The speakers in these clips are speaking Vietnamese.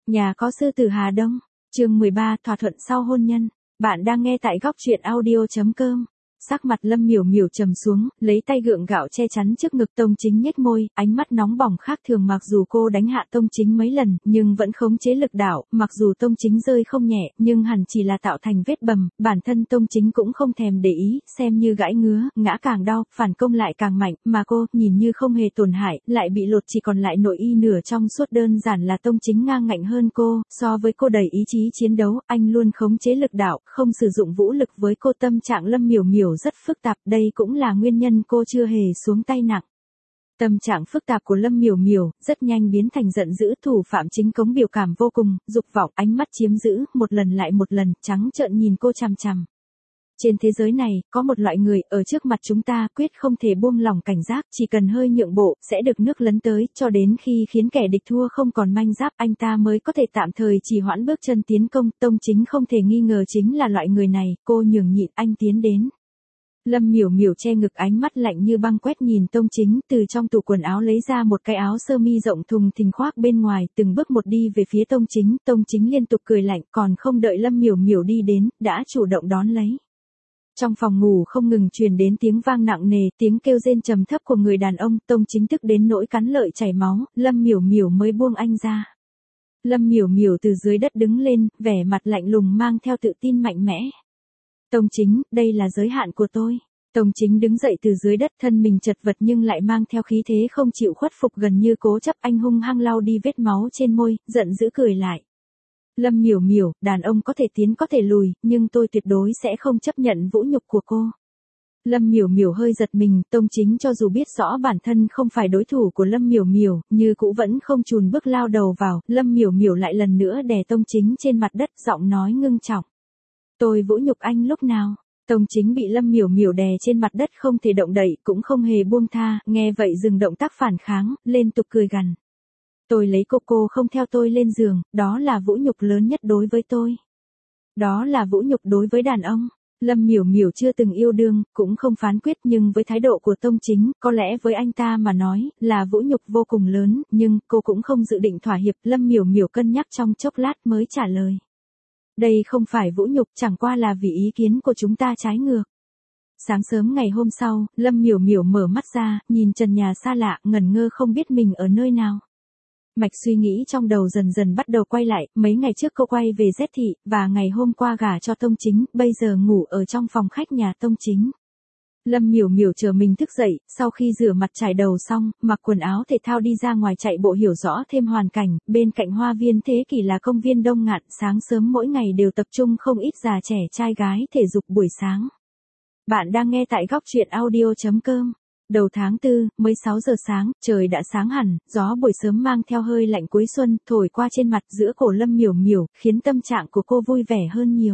Nhà có sư tử Hà Đông, chương 13 thỏa thuận sau hôn nhân. Bạn đang nghe tại góc truyện audio.com. Sắc mặt Lâm Miểu Miểu trầm xuống, lấy tay gượng gạo che chắn trước ngực. Tông Chính nhếch môi, ánh mắt nóng bỏng khác thường. Mặc dù cô đánh hạ Tông Chính mấy lần, nhưng vẫn khống chế lực đạo. Mặc dù Tông Chính rơi không nhẹ, nhưng hẳn chỉ là tạo thành vết bầm. Bản thân Tông Chính cũng không thèm để ý, xem như gãi ngứa, ngã càng đau, phản công lại càng mạnh. Mà cô, nhìn như không hề tổn hại, lại bị lột chỉ còn lại nội y nửa trong suốt. Đơn giản là Tông Chính ngang ngạnh hơn cô, so với cô đầy ý chí chiến đấu, anh luôn khống chế lực đạo, không sử dụng vũ lực với cô. Tâm trạng Lâm Miểu Miểu rất phức tạp, đây cũng là nguyên nhân cô chưa hề xuống tay nặng. Tâm trạng phức tạp của Lâm Miểu Miểu rất nhanh biến thành giận dữ. Thủ phạm chính Cống biểu cảm vô cùng, dục vọng, ánh mắt chiếm giữ, một lần lại một lần, trắng trợn nhìn cô chằm chằm. Trên thế giới này, có một loại người, ở trước mặt chúng ta, quyết không thể buông lỏng cảnh giác, chỉ cần hơi nhượng bộ, sẽ được nước lấn tới, cho đến khi khiến kẻ địch thua không còn manh giáp, anh ta mới có thể tạm thời trì hoãn bước chân tiến công. Tông Chính không thể nghi ngờ chính là loại người này, cô nhường nhịn, anh tiến đến. Lâm Miểu Miểu che ngực, ánh mắt lạnh như băng quét nhìn Tông Chính, từ trong tủ quần áo lấy ra một cái áo sơ mi rộng thùng thình khoác bên ngoài, từng bước một đi về phía Tông Chính. Tông Chính liên tục cười lạnh, còn không đợi Lâm Miểu Miểu đi đến, đã chủ động đón lấy. Trong phòng ngủ không ngừng truyền đến tiếng vang nặng nề, tiếng kêu rên trầm thấp của người đàn ông. Tông Chính tức đến nỗi cắn lợi chảy máu, Lâm Miểu Miểu mới buông anh ra. Lâm Miểu Miểu từ dưới đất đứng lên, vẻ mặt lạnh lùng mang theo tự tin mạnh mẽ. Tông Chính, đây là giới hạn của tôi. Tông Chính đứng dậy từ dưới đất, thân mình chật vật nhưng lại mang theo khí thế không chịu khuất phục, gần như cố chấp. Anh hung hăng lau đi vết máu trên môi, giận dữ cười lại. Lâm Miểu Miểu, đàn ông có thể tiến có thể lùi, nhưng tôi tuyệt đối sẽ không chấp nhận vũ nhục của cô. Lâm Miểu Miểu hơi giật mình, Tông Chính cho dù biết rõ bản thân không phải đối thủ của Lâm Miểu Miểu, như cũ vẫn không chùn bước lao đầu vào. Lâm Miểu Miểu lại lần nữa đè Tông Chính trên mặt đất, giọng nói ngưng trọng. Tôi vũ nhục anh lúc nào? Tông Chính bị Lâm Miểu Miểu đè trên mặt đất không thể động đậy, cũng không hề buông tha, nghe vậy dừng động tác phản kháng, liên tục cười gằn. Tôi lấy cô không theo tôi lên giường, đó là vũ nhục lớn nhất đối với tôi. Đó là vũ nhục đối với đàn ông. Lâm Miểu Miểu chưa từng yêu đương, cũng không phán quyết, nhưng với thái độ của Tông Chính, có lẽ với anh ta mà nói, là vũ nhục vô cùng lớn, nhưng cô cũng không dự định thỏa hiệp. Lâm Miểu Miểu cân nhắc trong chốc lát mới trả lời. Đây không phải vũ nhục, chẳng qua là vì ý kiến của chúng ta trái ngược. Sáng sớm ngày hôm sau, Lâm Miểu Miểu mở mắt ra, nhìn trần nhà xa lạ, ngẩn ngơ không biết mình ở nơi nào. Mạch suy nghĩ trong đầu dần dần bắt đầu quay lại, mấy ngày trước cô quay về Z thị, và ngày hôm qua gả cho Tông Chính, bây giờ ngủ ở trong phòng khách nhà Tông Chính. Lâm Miểu Miểu chờ mình thức dậy, sau khi rửa mặt chải đầu xong, mặc quần áo thể thao đi ra ngoài chạy bộ, hiểu rõ thêm hoàn cảnh. Bên cạnh hoa viên thế kỷ là công viên Đông Ngạn, sáng sớm mỗi ngày đều tập trung không ít già trẻ trai gái thể dục buổi sáng. Bạn đang nghe tại góc truyện audio.com. Đầu tháng 4, mới 6 giờ sáng, trời đã sáng hẳn, gió buổi sớm mang theo hơi lạnh cuối xuân, thổi qua trên mặt giữa cổ Lâm Miểu Miểu, khiến tâm trạng của cô vui vẻ hơn nhiều.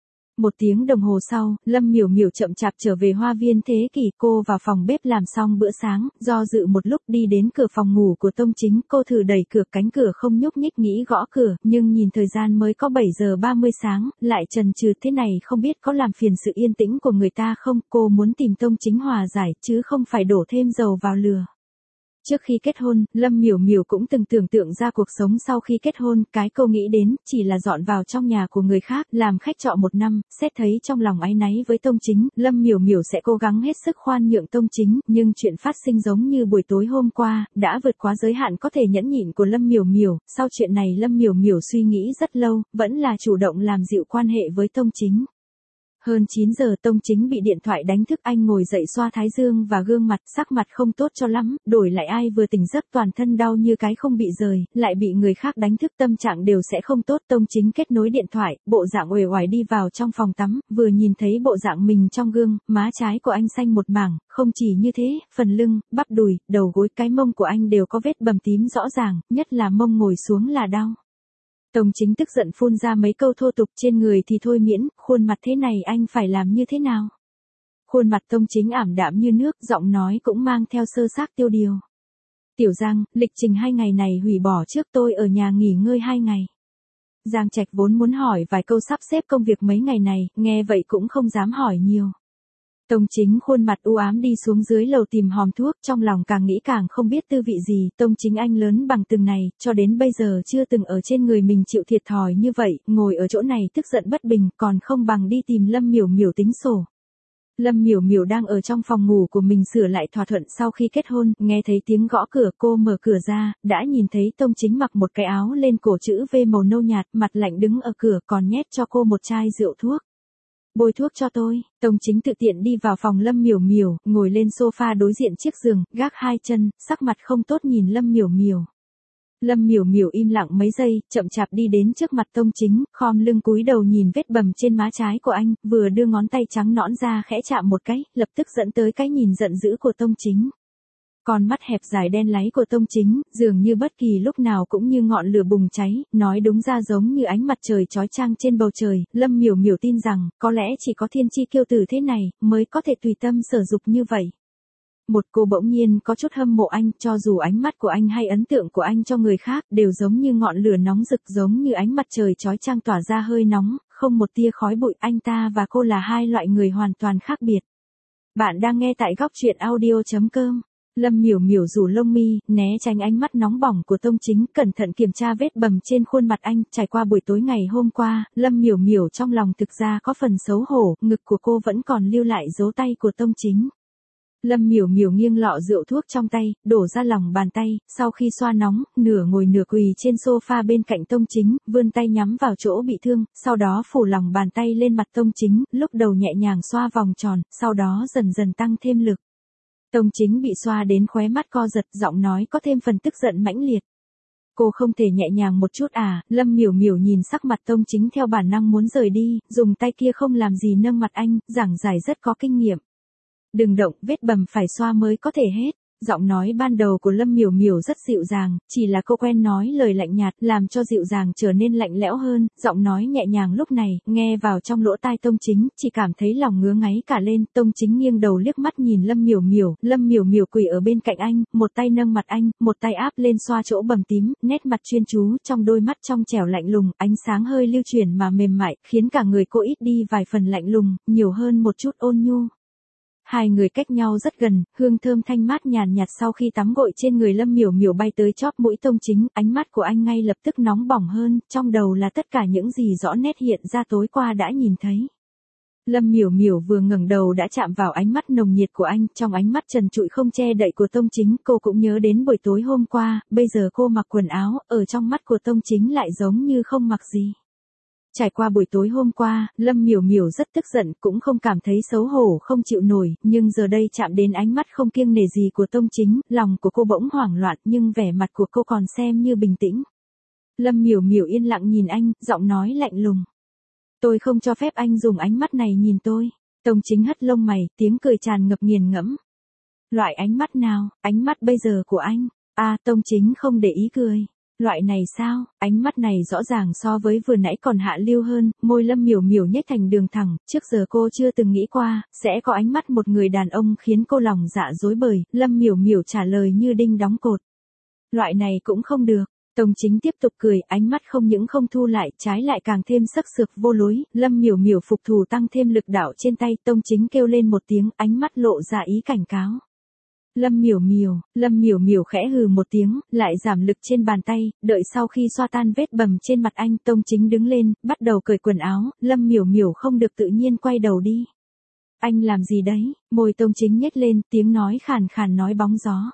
1 tiếng đồng hồ sau, Lâm Miểu Miểu chậm chạp trở về hoa viên thế kỷ. Cô vào phòng bếp làm xong bữa sáng, do dự một lúc đi đến cửa phòng ngủ của Tông Chính. Cô thử đẩy cửa, cánh cửa không nhúc nhích, nghĩ gõ cửa, nhưng nhìn thời gian mới có 7 giờ 30 sáng, lại chần chừ thế này không biết có làm phiền sự yên tĩnh của người ta không. Cô muốn tìm Tông Chính hòa giải, chứ không phải đổ thêm dầu vào lửa. Trước khi kết hôn, Lâm Miểu Miểu cũng từng tưởng tượng ra cuộc sống sau khi kết hôn, cái cô nghĩ đến, chỉ là dọn vào trong nhà của người khác, làm khách trọ 1 năm, xét thấy trong lòng áy náy với Tông Chính, Lâm Miểu Miểu sẽ cố gắng hết sức khoan nhượng Tông Chính, nhưng chuyện phát sinh giống như buổi tối hôm qua, đã vượt quá giới hạn có thể nhẫn nhịn của Lâm Miểu Miểu. Sau chuyện này Lâm Miểu Miểu suy nghĩ rất lâu, vẫn là chủ động làm dịu quan hệ với Tông Chính. Hơn 9 giờ Tông Chính bị điện thoại đánh thức, anh ngồi dậy xoa thái dương và gương mặt, sắc mặt không tốt cho lắm, đổi lại ai vừa tỉnh giấc toàn thân đau như cái không bị rời, lại bị người khác đánh thức tâm trạng đều sẽ không tốt. Tông Chính kết nối điện thoại, bộ dạng uể oải đi vào trong phòng tắm, vừa nhìn thấy bộ dạng mình trong gương, má trái của anh xanh một mảng, không chỉ như thế, phần lưng, bắp đùi, đầu gối, cái mông của anh đều có vết bầm tím rõ ràng, nhất là mông ngồi xuống là đau. Tông Chính tức giận phun ra mấy câu thô tục, trên người thì thôi miễn, khuôn mặt thế này anh phải làm như thế nào? Khuôn mặt Tông Chính ảm đạm như nước, giọng nói cũng mang theo sơ xác tiêu điều. Tiểu Giang, lịch trình 2 ngày này hủy bỏ trước, tôi ở nhà nghỉ ngơi 2 ngày. Giang Trạch vốn muốn hỏi vài câu sắp xếp công việc mấy ngày này, nghe vậy cũng không dám hỏi nhiều. Tông Chính khuôn mặt u ám đi xuống dưới lầu tìm hòm thuốc, trong lòng càng nghĩ càng không biết tư vị gì. Tông Chính anh lớn bằng từng này, cho đến bây giờ chưa từng ở trên người mình chịu thiệt thòi như vậy, ngồi ở chỗ này tức giận bất bình, còn không bằng đi tìm Lâm Miểu Miểu tính sổ. Lâm Miểu Miểu đang ở trong phòng ngủ của mình sửa lại thỏa thuận sau khi kết hôn, nghe thấy tiếng gõ cửa, cô mở cửa ra, đã nhìn thấy Tông Chính mặc một cái áo lên cổ chữ V màu nâu nhạt, mặt lạnh đứng ở cửa, còn nhét cho cô một chai rượu thuốc. Bôi thuốc cho tôi. Tông Chính tự tiện đi vào phòng Lâm Miểu Miểu, ngồi lên sofa đối diện chiếc giường, gác hai chân, sắc mặt không tốt nhìn Lâm Miểu Miểu. Lâm Miểu Miểu im lặng mấy giây, chậm chạp đi đến trước mặt Tông Chính, khom lưng cúi đầu nhìn vết bầm trên má trái của anh, vừa đưa ngón tay trắng nõn ra khẽ chạm một cái, lập tức dẫn tới cái nhìn giận dữ của Tông Chính. Con mắt hẹp dài đen láy của Tông Chính, dường như bất kỳ lúc nào cũng như ngọn lửa bùng cháy, nói đúng ra giống như ánh mặt trời chói chang trên bầu trời. Lâm Miểu Miểu tin rằng, có lẽ chỉ có thiên chi kiêu tử thế này, mới có thể tùy tâm sở dục như vậy. Một cô bỗng nhiên có chút hâm mộ anh, cho dù ánh mắt của anh hay ấn tượng của anh cho người khác, đều giống như ngọn lửa nóng rực, giống như ánh mặt trời chói chang tỏa ra hơi nóng, không một tia khói bụi. Anh ta và cô là hai loại người hoàn toàn khác biệt. Bạn đang nghe tại góc truyện audio.com. Lâm Miểu Miểu rủ lông mi, né tránh ánh mắt nóng bỏng của Tông Chính, cẩn thận kiểm tra vết bầm trên khuôn mặt anh. Trải qua buổi tối ngày hôm qua, Lâm Miểu Miểu trong lòng thực ra có phần xấu hổ, ngực của cô vẫn còn lưu lại dấu tay của Tông Chính. Lâm Miểu Miểu nghiêng lọ rượu thuốc trong tay, đổ ra lòng bàn tay, sau khi xoa nóng, nửa ngồi nửa quỳ trên sofa bên cạnh Tông Chính, vươn tay nhắm vào chỗ bị thương, sau đó phủ lòng bàn tay lên mặt Tông Chính, lúc đầu nhẹ nhàng xoa vòng tròn, sau đó dần dần tăng thêm lực. Tông Chính bị xoa đến khóe mắt co giật, giọng nói có thêm phần tức giận mãnh liệt. Cô không thể nhẹ nhàng một chút à? Lâm Miểu Miểu nhìn sắc mặt Tông Chính theo bản năng muốn rời đi, dùng tay kia không làm gì nâng mặt anh, giảng giải rất có kinh nghiệm. Đừng động, vết bầm phải xoa mới có thể hết. Giọng nói ban đầu của Lâm Miểu Miểu rất dịu dàng, chỉ là cô quen nói lời lạnh nhạt, làm cho dịu dàng trở nên lạnh lẽo hơn. Giọng nói nhẹ nhàng lúc này, nghe vào trong lỗ tai Tông Chính, chỉ cảm thấy lòng ngứa ngáy cả lên. Tông Chính nghiêng đầu liếc mắt nhìn Lâm Miểu Miểu, Lâm Miểu Miểu quỳ ở bên cạnh anh, một tay nâng mặt anh, một tay áp lên xoa chỗ bầm tím, nét mặt chuyên chú, trong đôi mắt trong trẻo lạnh lùng, ánh sáng hơi lưu chuyển mà mềm mại, khiến cả người cô ít đi vài phần lạnh lùng, nhiều hơn một chút ôn nhu. Hai người cách nhau rất gần, hương thơm thanh mát nhàn nhạt sau khi tắm gội trên người Lâm Miểu Miểu bay tới chóp mũi Tông Chính, ánh mắt của anh ngay lập tức nóng bỏng hơn, trong đầu là tất cả những gì rõ nét hiện ra tối qua đã nhìn thấy. Lâm Miểu Miểu vừa ngẩng đầu đã chạm vào ánh mắt nồng nhiệt của anh, trong ánh mắt trần trụi không che đậy của Tông Chính, cô cũng nhớ đến buổi tối hôm qua, bây giờ cô mặc quần áo, ở trong mắt của Tông Chính lại giống như không mặc gì. Trải qua buổi tối hôm qua, Lâm Miểu Miểu rất tức giận, cũng không cảm thấy xấu hổ không chịu nổi, nhưng giờ đây chạm đến ánh mắt không kiêng nể gì của Tông Chính, lòng của cô bỗng hoảng loạn, nhưng vẻ mặt của cô còn xem như bình tĩnh. Lâm Miểu Miểu yên lặng nhìn anh, giọng nói lạnh lùng. Tôi không cho phép anh dùng ánh mắt này nhìn tôi. Tông Chính hất lông mày, tiếng cười tràn ngập nghiền ngẫm. Loại ánh mắt nào? Ánh mắt bây giờ của anh. À, Tông Chính không để ý cười. Loại này sao? Ánh mắt này rõ ràng so với vừa nãy còn hạ lưu hơn, môi Lâm Miểu Miểu nhếch thành đường thẳng, trước giờ cô chưa từng nghĩ qua, sẽ có ánh mắt một người đàn ông khiến cô lòng dạ rối bời. Lâm Miểu Miểu trả lời như đinh đóng cột. Loại này cũng không được. Tông Chính tiếp tục cười, ánh mắt không những không thu lại, trái lại càng thêm sắc sược vô lối. Lâm Miểu Miểu phục thù tăng thêm lực đạo trên tay, Tông Chính kêu lên một tiếng, ánh mắt lộ ra ý cảnh cáo. Lâm Miểu Miểu khẽ hừ một tiếng, lại giảm lực trên bàn tay, đợi sau khi xoa tan vết bầm trên mặt anh, Tông Chính đứng lên, bắt đầu cởi quần áo, Lâm Miểu Miểu không được tự nhiên quay đầu đi. Anh làm gì đấy? Môi Tông Chính nhếch lên, tiếng nói khàn khàn nói bóng gió.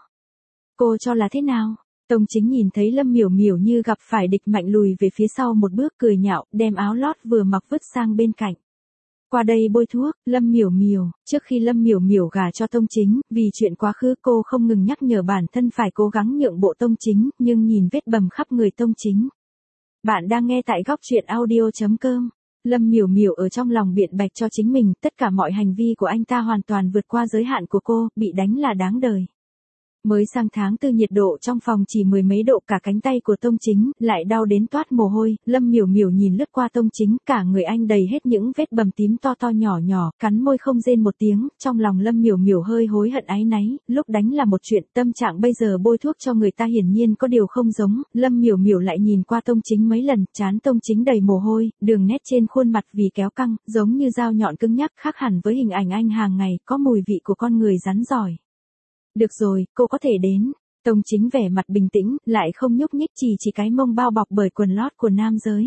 Cô cho là thế nào? Tông Chính nhìn thấy Lâm Miểu Miểu như gặp phải địch mạnh lùi về phía sau một bước, cười nhạo, đem áo lót vừa mặc vứt sang bên cạnh. Qua đây bôi thuốc. Lâm Miểu Miểu, trước khi Lâm Miểu Miểu gả cho Tông Chính, vì chuyện quá khứ cô không ngừng nhắc nhở bản thân phải cố gắng nhượng bộ Tông Chính, nhưng nhìn vết bầm khắp người Tông Chính. Bạn đang nghe tại góc truyện audio.com. Lâm Miểu Miểu ở trong lòng biện bạch cho chính mình, tất cả mọi hành vi của anh ta hoàn toàn vượt qua giới hạn của cô, bị đánh là đáng đời. Mới sang tháng tư nhiệt độ trong phòng chỉ mười mấy độ, cả cánh tay của Tông Chính lại đau đến toát mồ hôi. Lâm Miểu Miểu nhìn lướt qua Tông Chính, cả người anh đầy hết những vết bầm tím to to nhỏ nhỏ, cắn môi không rên một tiếng. Trong lòng Lâm Miểu Miểu hơi hối hận áy náy, lúc đánh là một chuyện, tâm trạng bây giờ bôi thuốc cho người ta hiển nhiên có điều không giống. Lâm Miểu Miểu lại nhìn qua Tông Chính mấy lần, trán Tông Chính đầy mồ hôi, đường nét trên khuôn mặt vì kéo căng, giống như dao nhọn cứng nhắc, khác hẳn với hình ảnh anh hàng ngày, có mùi vị của con người rắn giỏi. Được rồi, cô có thể đến. Tông Chính vẻ mặt bình tĩnh, lại không nhúc nhích, chỉ cái mông bao bọc bởi quần lót của nam giới.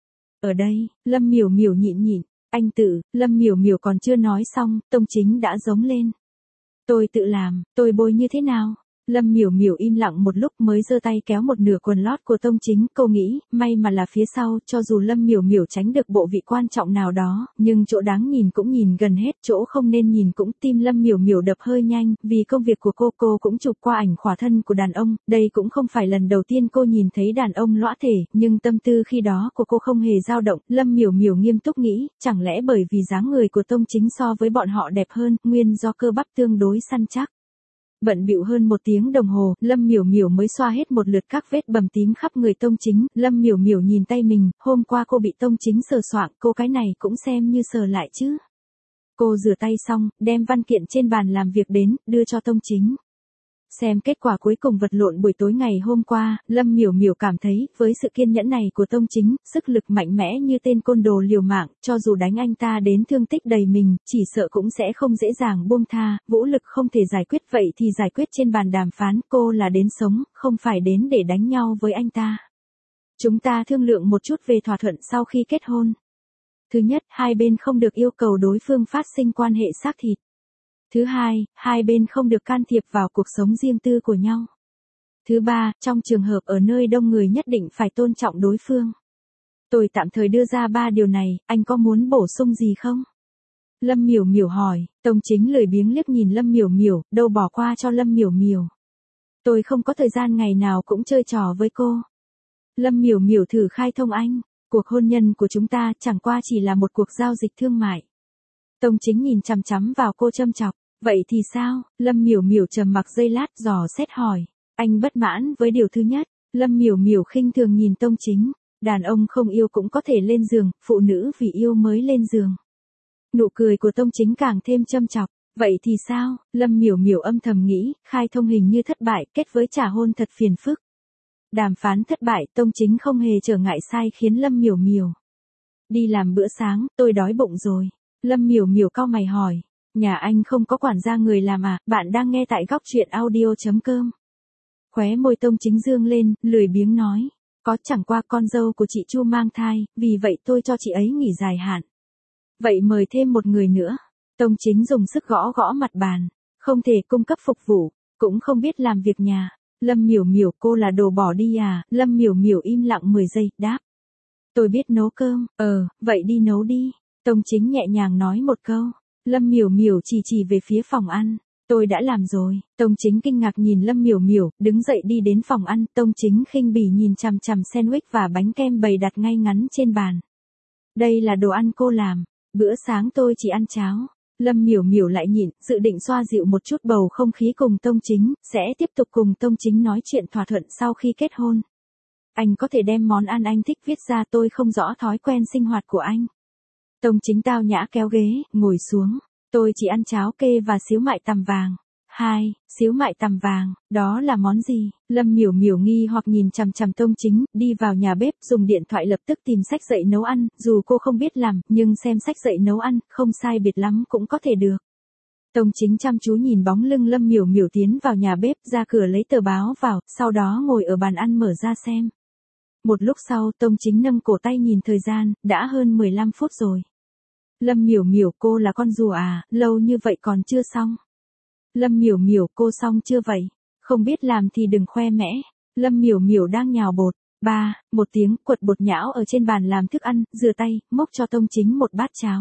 Ở đây, Lâm Miểu Miểu nhịn, anh tự, Lâm Miểu Miểu còn chưa nói xong, Tông Chính đã giống lên. Tôi tự làm, tôi bôi như thế nào? Lâm Miểu Miểu im lặng một lúc mới giơ tay kéo một nửa quần lót của Tông Chính, cô nghĩ, may mà là phía sau, cho dù Lâm Miểu Miểu tránh được bộ vị quan trọng nào đó, nhưng chỗ đáng nhìn cũng nhìn gần hết, chỗ không nên nhìn cũng. Tim Lâm Miểu Miểu đập hơi nhanh, vì công việc của cô cũng chụp qua ảnh khỏa thân của đàn ông, đây cũng không phải lần đầu tiên cô nhìn thấy đàn ông lõa thể, nhưng tâm tư khi đó của cô không hề dao động. Lâm Miểu Miểu nghiêm túc nghĩ, chẳng lẽ bởi vì dáng người của Tông Chính so với bọn họ đẹp hơn, nguyên do cơ bắp tương đối săn chắc. Bận bịu hơn một tiếng đồng hồ, Lâm Miểu Miểu mới xoa hết một lượt các vết bầm tím khắp người Tông Chính. Lâm Miểu Miểu nhìn tay mình, hôm qua cô bị Tông Chính sờ soạng, cô cái này cũng xem như sờ lại chứ. Cô rửa tay xong, đem văn kiện trên bàn làm việc đến, đưa cho Tông Chính. Xem kết quả cuối cùng vật lộn buổi tối ngày hôm qua, Lâm Miểu Miểu cảm thấy, với sự kiên nhẫn này của Tông Chính, sức lực mạnh mẽ như tên côn đồ liều mạng, cho dù đánh anh ta đến thương tích đầy mình, chỉ sợ cũng sẽ không dễ dàng buông tha. Vũ lực không thể giải quyết, vậy thì giải quyết trên bàn đàm phán. Cô là đến sống, không phải đến để đánh nhau với anh ta. Chúng ta thương lượng một chút về thỏa thuận sau khi kết hôn. Thứ nhất, hai bên không được yêu cầu đối phương phát sinh quan hệ xác thịt. Thứ hai, hai bên không được can thiệp vào cuộc sống riêng tư của nhau. Thứ ba, trong trường hợp ở nơi đông người nhất định phải tôn trọng đối phương. Tôi tạm thời đưa ra 3 điều này, anh có muốn bổ sung gì không? Lâm Miểu Miểu hỏi. Tông Chính lười biếng liếc nhìn Lâm Miểu Miểu, đâu bỏ qua cho Lâm Miểu Miểu. Tôi không có thời gian ngày nào cũng chơi trò với cô. Lâm Miểu Miểu thử khai thông anh, cuộc hôn nhân của chúng ta chẳng qua chỉ là một cuộc giao dịch thương mại. Tông Chính nhìn chằm chằm vào cô châm chọc. Vậy thì sao? Lâm Miểu Miểu trầm mặc giây lát dò xét hỏi. Anh bất mãn với điều thứ nhất. Lâm Miểu Miểu khinh thường nhìn Tông Chính. Đàn ông không yêu cũng có thể lên giường, phụ nữ vì yêu mới lên giường. Nụ cười của Tông Chính càng thêm châm chọc. Vậy thì sao? Lâm Miểu Miểu âm thầm nghĩ, khai thông hình như thất bại, kết với trả hôn thật phiền phức. Đàm phán thất bại, Tông Chính không hề trở ngại sai khiến Lâm Miểu Miểu. Đi làm bữa sáng, tôi đói bụng rồi. Lâm Miểu Miểu cau mày hỏi. Nhà anh không có quản gia người làm à? Bạn đang nghe tại góc truyện audio.com. Khóe môi Tông Chính dương lên, lười biếng nói. Có, chẳng qua con dâu của chị Chu mang thai, vì vậy tôi cho chị ấy nghỉ dài hạn. Vậy mời thêm một người nữa. Tông Chính dùng sức gõ gõ mặt bàn. Không thể cung cấp phục vụ, cũng không biết làm việc nhà. Lâm Miểu Miểu, cô là đồ bỏ đi à? Lâm Miểu Miểu im lặng 10 giây, đáp. Tôi biết nấu cơm. Vậy đi nấu đi. Tông Chính nhẹ nhàng nói một câu. Lâm Miểu Miểu chỉ về phía phòng ăn. Tôi đã làm rồi. Tông Chính kinh ngạc nhìn Lâm Miểu Miểu, đứng dậy đi đến phòng ăn. Tông Chính khinh bỉ nhìn chằm chằm sandwich và bánh kem bày đặt ngay ngắn trên bàn. Đây là đồ ăn cô làm. Bữa sáng tôi chỉ ăn cháo. Lâm Miểu Miểu lại nhịn, dự định xoa dịu một chút bầu không khí cùng Tông Chính, sẽ tiếp tục cùng Tông Chính nói chuyện thỏa thuận sau khi kết hôn. Anh có thể đem món ăn anh thích viết ra, tôi không rõ thói quen sinh hoạt của anh. Tông Chính tao nhã kéo ghế, ngồi xuống. Tôi chỉ ăn cháo kê và xíu mại tằm vàng. 2. Xíu mại tằm vàng, đó là món gì? Lâm Miểu Miểu nghi hoặc nhìn chằm chằm Tông Chính, đi vào nhà bếp, dùng điện thoại lập tức tìm sách dạy nấu ăn, dù cô không biết làm, nhưng xem sách dạy nấu ăn, không sai biệt lắm cũng có thể được. Tông Chính chăm chú nhìn bóng lưng Lâm Miểu Miểu tiến vào nhà bếp, ra cửa lấy tờ báo vào, sau đó ngồi ở bàn ăn mở ra xem. Một lúc sau, Tông Chính nâng cổ tay nhìn thời gian, đã hơn 15 phút rồi. Lâm Miểu Miểu, cô là con rùa à, lâu như vậy còn chưa xong. Lâm Miểu Miểu, cô xong chưa vậy? Không biết làm thì đừng khoe mẽ. Lâm Miểu Miểu đang nhào bột. 3. Một tiếng, quật bột nhão ở trên bàn làm thức ăn, rửa tay, múc cho Tông Chính một bát cháo.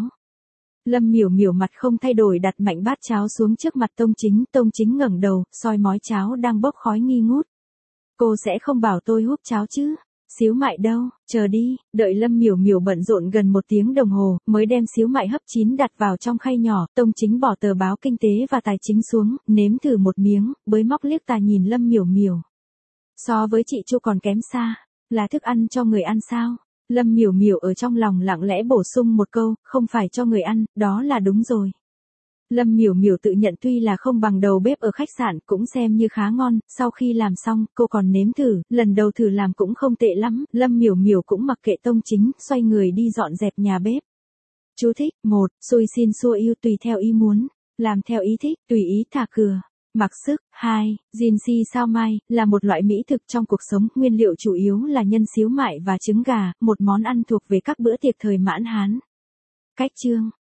Lâm Miểu Miểu mặt không thay đổi đặt mạnh bát cháo xuống trước mặt Tông Chính. Tông Chính ngẩng đầu, soi mói cháo đang bốc khói nghi ngút. Cô sẽ không bảo tôi húp cháo chứ? Xíu mại đâu, chờ đi, đợi Lâm Miểu Miểu bận rộn gần 1 tiếng đồng hồ, mới đem xíu mại hấp chín đặt vào trong khay nhỏ, Tông Chính bỏ tờ báo kinh tế và tài chính xuống, nếm thử một miếng, bới móc liếc tà nhìn Lâm Miểu Miểu. So với chị Chu còn kém xa, là thức ăn cho người ăn sao? Lâm Miểu Miểu ở trong lòng lặng lẽ bổ sung một câu, không phải cho người ăn, đó là đúng rồi. Lâm Miểu Miểu tự nhận tuy là không bằng đầu bếp ở khách sạn, cũng xem như khá ngon, sau khi làm xong, cô còn nếm thử, lần đầu thử làm cũng không tệ lắm, Lâm Miểu Miểu cũng mặc kệ Tông Chính, xoay người đi dọn dẹp nhà bếp. Chú thích, 1, xui xin xua yêu tùy theo ý muốn, làm theo ý thích, tùy ý thả cửa. Mặc sức, 2, Jinsi sao mai, là một loại mỹ thực trong cuộc sống, nguyên liệu chủ yếu là nhân xíu mại và trứng gà, một món ăn thuộc về các bữa tiệc thời Mãn Hán. Cách chương